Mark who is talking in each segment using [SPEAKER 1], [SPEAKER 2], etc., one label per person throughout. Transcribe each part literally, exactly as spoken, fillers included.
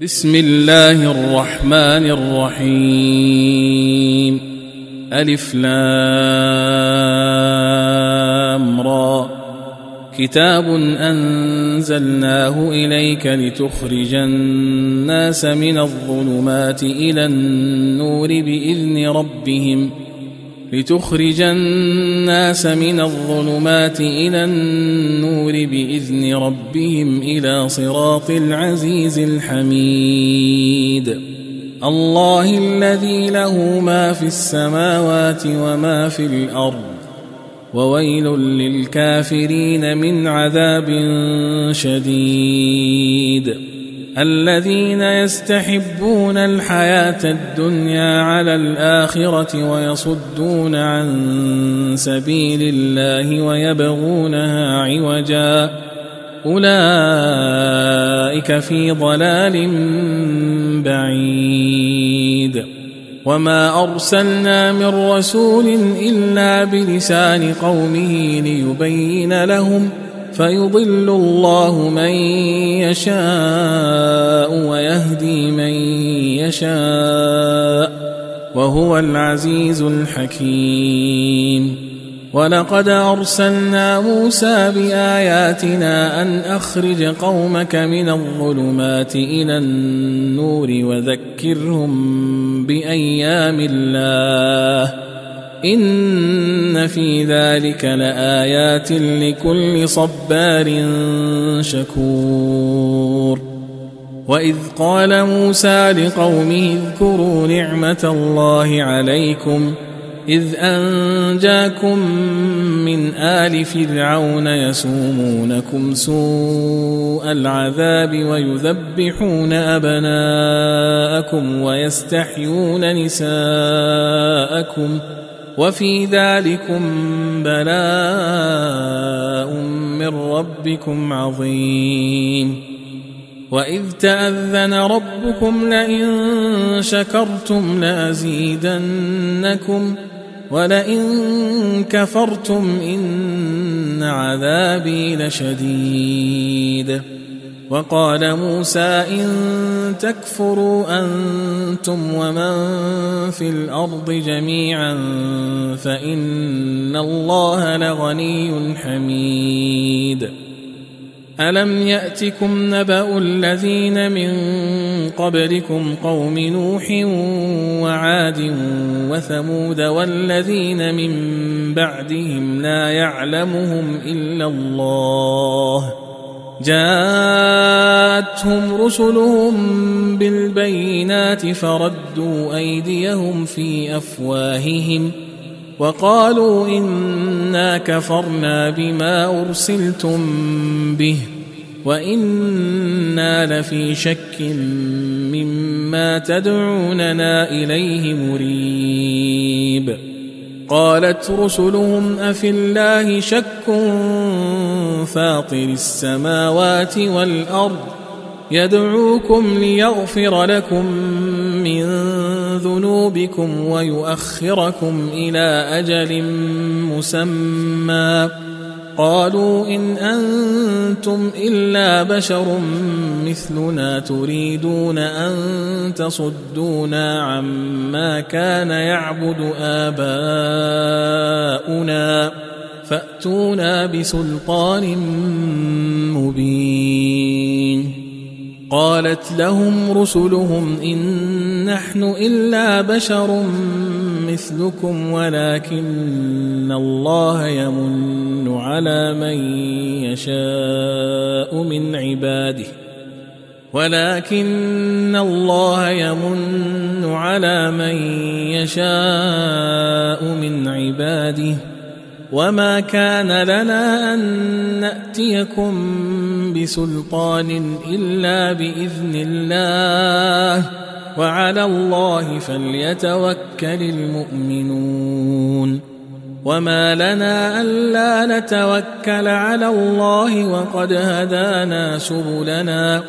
[SPEAKER 1] بسم الله الرحمن الرحيم. ألف لام را. كتاب أنزلناه إليك لتخرج الناس من الظلمات إلى النور بإذن ربهم لتخرج الناس من الظلمات إلى النور بإذن ربهم إلى صراط العزيز الحميد. الله الذي له ما في السماوات وما في الأرض وويل للكافرين من عذاب شديد. الذين يستحبون الحياة الدنيا على الآخرة ويصدون عن سبيل الله ويبغونها عوجا أولئك في ضلال بعيد. وما أرسلنا من رسول إلا بلسان قومه ليبين لهم فيضل الله من يشاء ويهدي من يشاء وهو العزيز الحكيم. ولقد أرسلنا موسى بآياتنا أن أخرج قومك من الظلمات إلى النور وذكرهم بأيام الله إن في ذلك لآيات لكل صبار شكور. وإذ قال موسى لقومه اذكروا نعمة الله عليكم إذ أنجاكم من آل فرعون يسومونكم سوء العذاب ويذبحون أبناءكم ويستحيون نساءكم وفي ذلكم بلاء من ربكم عظيم. وإذ تأذن ربكم لئن شكرتم لأزيدنكم ولئن كفرتم إن عذابي لشديد. وقال موسى إن تكفروا أنتم ومن في الأرض جميعا فإن الله لغني حميد. ألم يأتكم نبأ الذين من قبلكم قوم نوح وعاد وثمود والذين من بعدهم لا يعلمهم إلا الله جاءتهم رسلهم بالبينات فردوا أيديهم في أفواههم وقالوا إنا كفرنا بما أرسلتم به وإنا لفي شك مما تدعوننا إليه مريب. قالت رسلهم أفي الله شك فاطر السماوات والأرض يدعوكم ليغفر لكم من ذنوبكم ويؤخركم إلى أجل مسمى قالوا إن أنتم إلا بشر مثلنا تريدون أن تصدونا عما كان يعبد آباؤنا فأتونا بسلطان مبين. قالت لهم رسلهم إن نحن إلا بشر مثلكم ولكن الله يمن على من يشاء من عباده ولكن الله يمن على من يشاء من عباده وما كان لنا أن نأتيكم بسلطان إلا بإذن الله وعلى الله فليتوكل المؤمنون. وما لنا ألا نتوكل على الله وقد هدانا سبلنا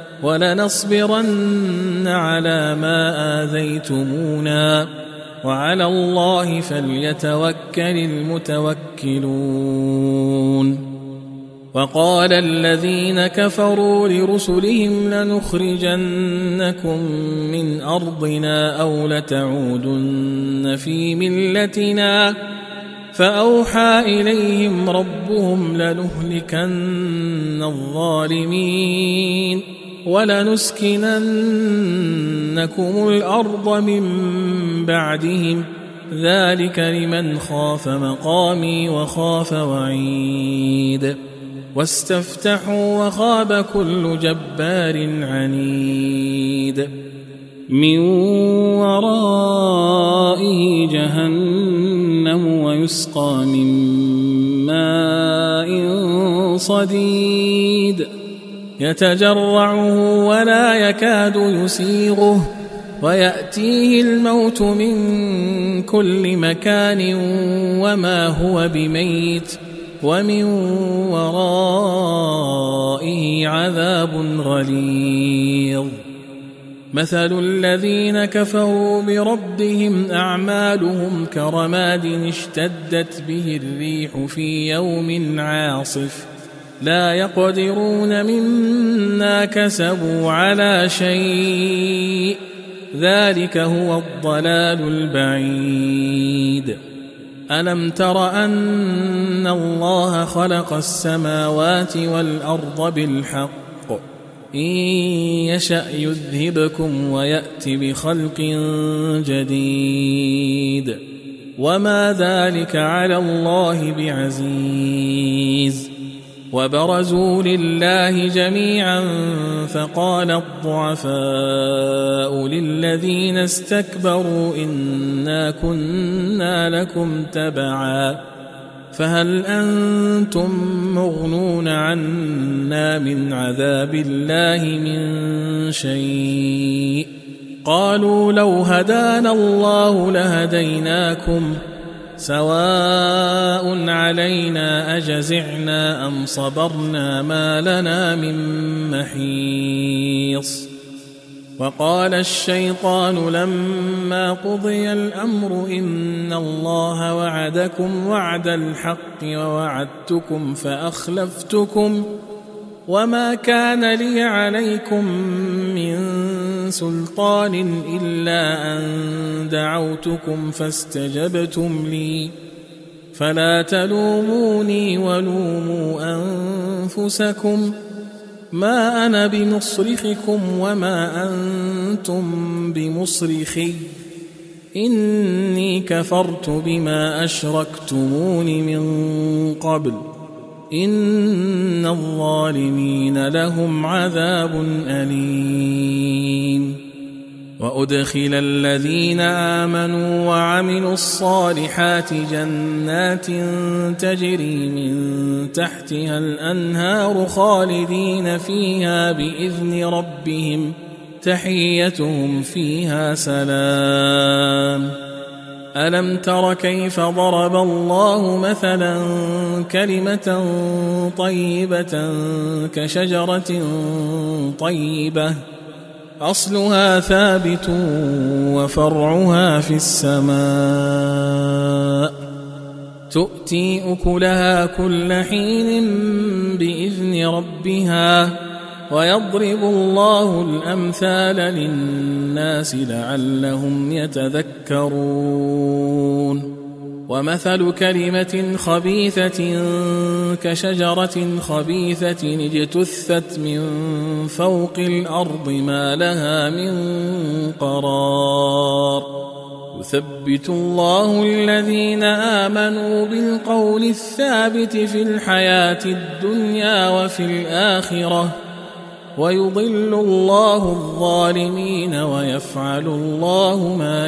[SPEAKER 1] ولنصبرن على ما آذيتمونا وعلى الله فليتوكل المتوكلون. وقال الذين كفروا لرسلهم لنخرجنكم من أرضنا أو لتعودن في ملتنا فأوحى إليهم ربهم لنهلكن الظالمين ولنسكننكم الأرض من بعدهم ذلك لمن خاف مقامي وخاف وعيد واستفتحوا وخاب كل جبار عنيد من ورائه جهنم ويسقى من ماء صديد يتجرعه ولا يكاد يسيغه ويأتيه الموت من كل مكان وما هو بميت ومن ورائه عذاب غليظ مثل الذين كفروا بربهم أعمالهم كرماد اشتدت به الريح في يوم عاصف لا يقدرون مما كسبوا على شيء ذلك هو الضلال البعيد ألم تر أن الله خلق السماوات والأرض بالحق إن يشأ يذهبكم ويأت بخلق جديد وما ذلك على الله بعزيز وبرزوا لله جميعا فقال الضعفاء للذين استكبروا إنا كنا لكم تبعا فهل أنتم مغنون عنا من عذاب الله من شيء قالوا لو هدانا الله لهديناكم سواء علينا أجزعنا أم صبرنا ما لنا من محيص وقال الشيطان لما قضي الأمر إن الله وعدكم وعد الحق ووعدتكم فأخلفتكم وما كان لي عليكم من سلطان إلا أن دعوتكم فاستجبتم لي فلا تلوموني ولوموا أنفسكم ما أنا بمصرخكم وما أنتم بمصرخي إني كفرت بما أشركتمون من قبل إن الظالمين لهم عذاب أليم وأدخل الذين آمنوا وعملوا الصالحات جنات تجري من تحتها الأنهار خالدين فيها بإذن ربهم تحيتهم فيها سلام ألم تر كيف ضرب الله مثلا كلمة طيبة كشجرة طيبة أصلها ثابت وفرعها في السماء تؤتي أكلها كل حين بإذن ربها ويضرب الله الأمثال للناس لعلهم يتذكرون ومثل كلمة خبيثة كشجرة خبيثة اجتثت من فوق الأرض ما لها من قرار يثبت الله الذين آمنوا بالقول الثابت في الحياة الدنيا وفي الآخرة ويضل الله الظالمين ويفعل الله ما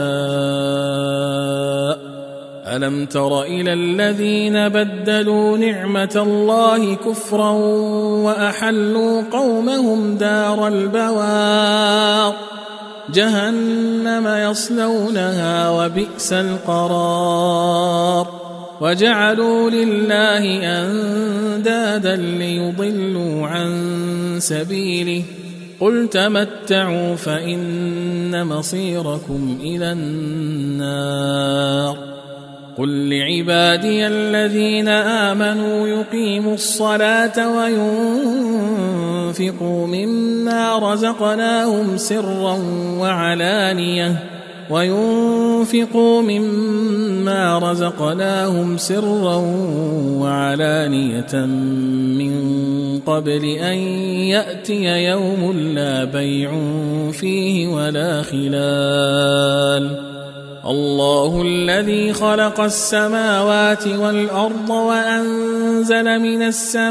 [SPEAKER 1] يشاء ألم تر إلى الذين بدلوا نعمة الله كفرا وأحلوا قومهم دار البوار جهنم يصلونها وبئس القرار وجعلوا لله أندادا ليضلوا عن سبيله قل تمتعوا فإن مصيركم إلى النار قل لعبادي الذين آمنوا يقيموا الصلاة وينفقوا مما رزقناهم سرا وعلانية وينفقوا مما رزقناهم سرا وعلانية من قبل أن يأتي يوم لا بيع فيه ولا خلال. الله الذي خلق السماوات والأرض وأنزل من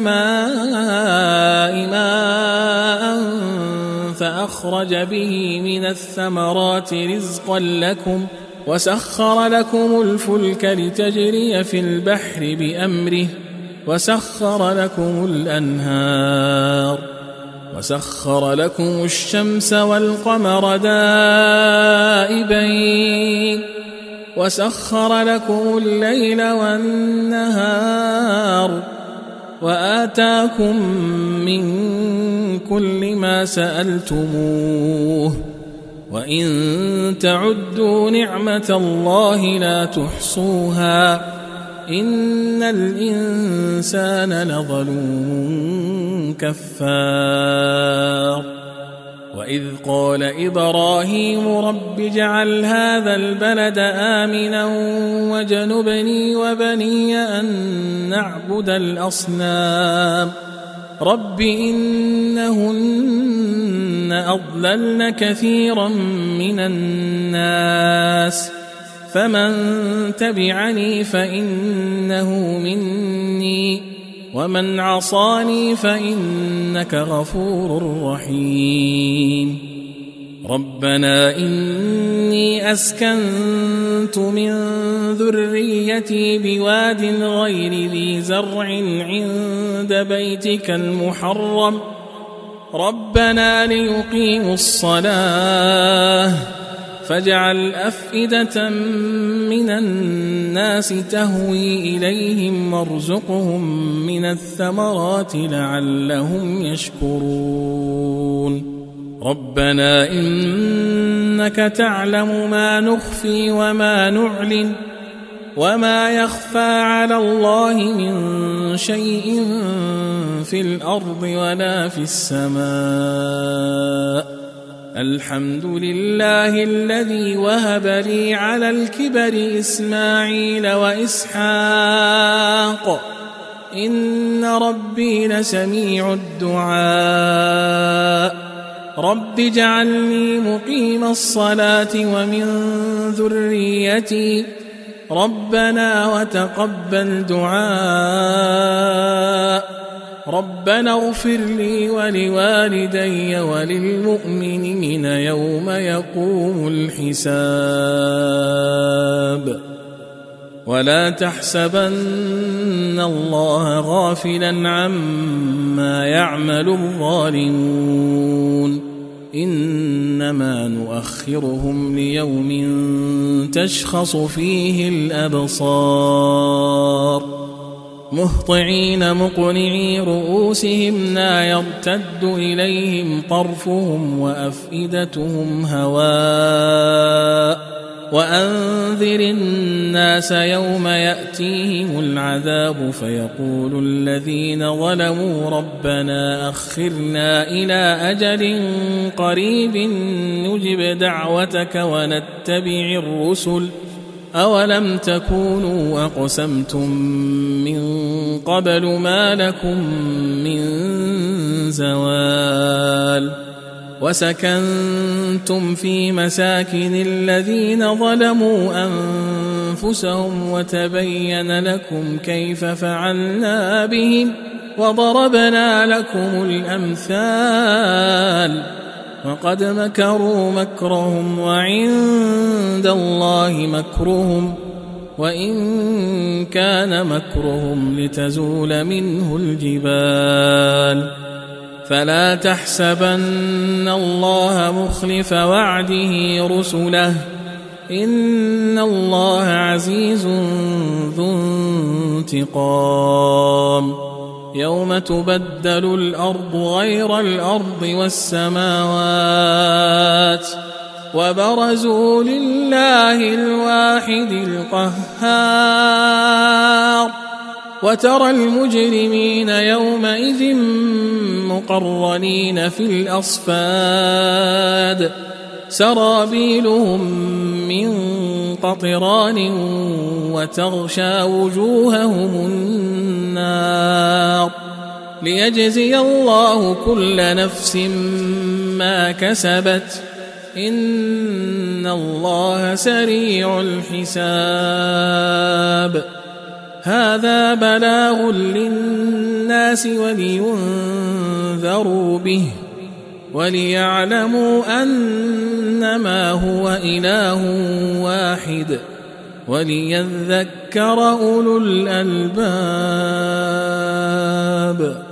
[SPEAKER 1] السماء ماء فأخرج به من الثمرات رزقا لكم وسخر لكم الفلك لتجري في البحر بأمره وسخر لكم الأنهار وسخر لكم الشمس والقمر دائبين وسخر لكم الليل والنهار وآتاكم من كل ما سألتموه وإن تعدوا نعمة الله لا تحصوها إن الإنسان لظلوم كفار. وإذ قال إبراهيم رب اجعل هذا البلد آمنا واجنبني وبني أن نعبد الأصنام رب إنهن أضللن كثيرا من الناس فمن تبعني فإنه مني ومن عصاني فإنك غفور رحيم. ربنا إني أسكنت من ذريتي بواد غير ذي زرع عند بيتك المحرم ربنا ليقيموا الصلاة فاجعل أفئدة من الناس تهوي إليهم وارزقهم من الثمرات لعلهم يشكرون. ربنا إنك تعلم ما نخفي وما نعلن وما يخفى على الله من شيء في الأرض ولا في السماء. الحمد لله الذي وهب لي على الكبر إسماعيل وإسحاق إن ربي لسميع الدعاء. رب اجعلني مقيم الصلاة ومن ذريتي ربنا وتقبل دعاء. ربنا اغفر لي ولوالدي وللمؤمنين يوم يقوم الحساب. ولا تحسبن الله غافلا عما يعمل الظالمون إنما نؤخرهم ليوم تشخص فيه الأبصار مهطعين مقنعي رؤوسهم لا يرتد إليهم طرفهم وأفئدتهم هواء. وأنذر الناس يوم يأتيهم العذاب فيقول الذين ظلموا ربنا أخرنا إلى أجل قريب نجب دعوتك ونتبع الرسل أولم تكونوا أقسمتم من قبل ما لكم من زوال. وسكنتم في مساكن الذين ظلموا أنفسهم وتبين لكم كيف فعلنا بهم وضربنا لكم الأمثال. وقد مكروا مكرهم وعند الله مكرهم وإن كان مكرهم لتزول منه الجبال. فلا تحسبن الله مخلف وعده رسله إن الله عزيز ذو انتقام. يوم تبدل الأرض غير الأرض والسماوات وبرزوا لله الواحد القهار وترى المجرمين يومئذ مقرنين في الأصفاد سرابيلهم من قطران وتغشى وجوههم النار ليجزي الله كل نفس ما كسبت إن الله سريع الحساب هذا بلاغ للناس ولينذروا به وليعلموا أنما هو إله واحد وليذكر أولو الألباب.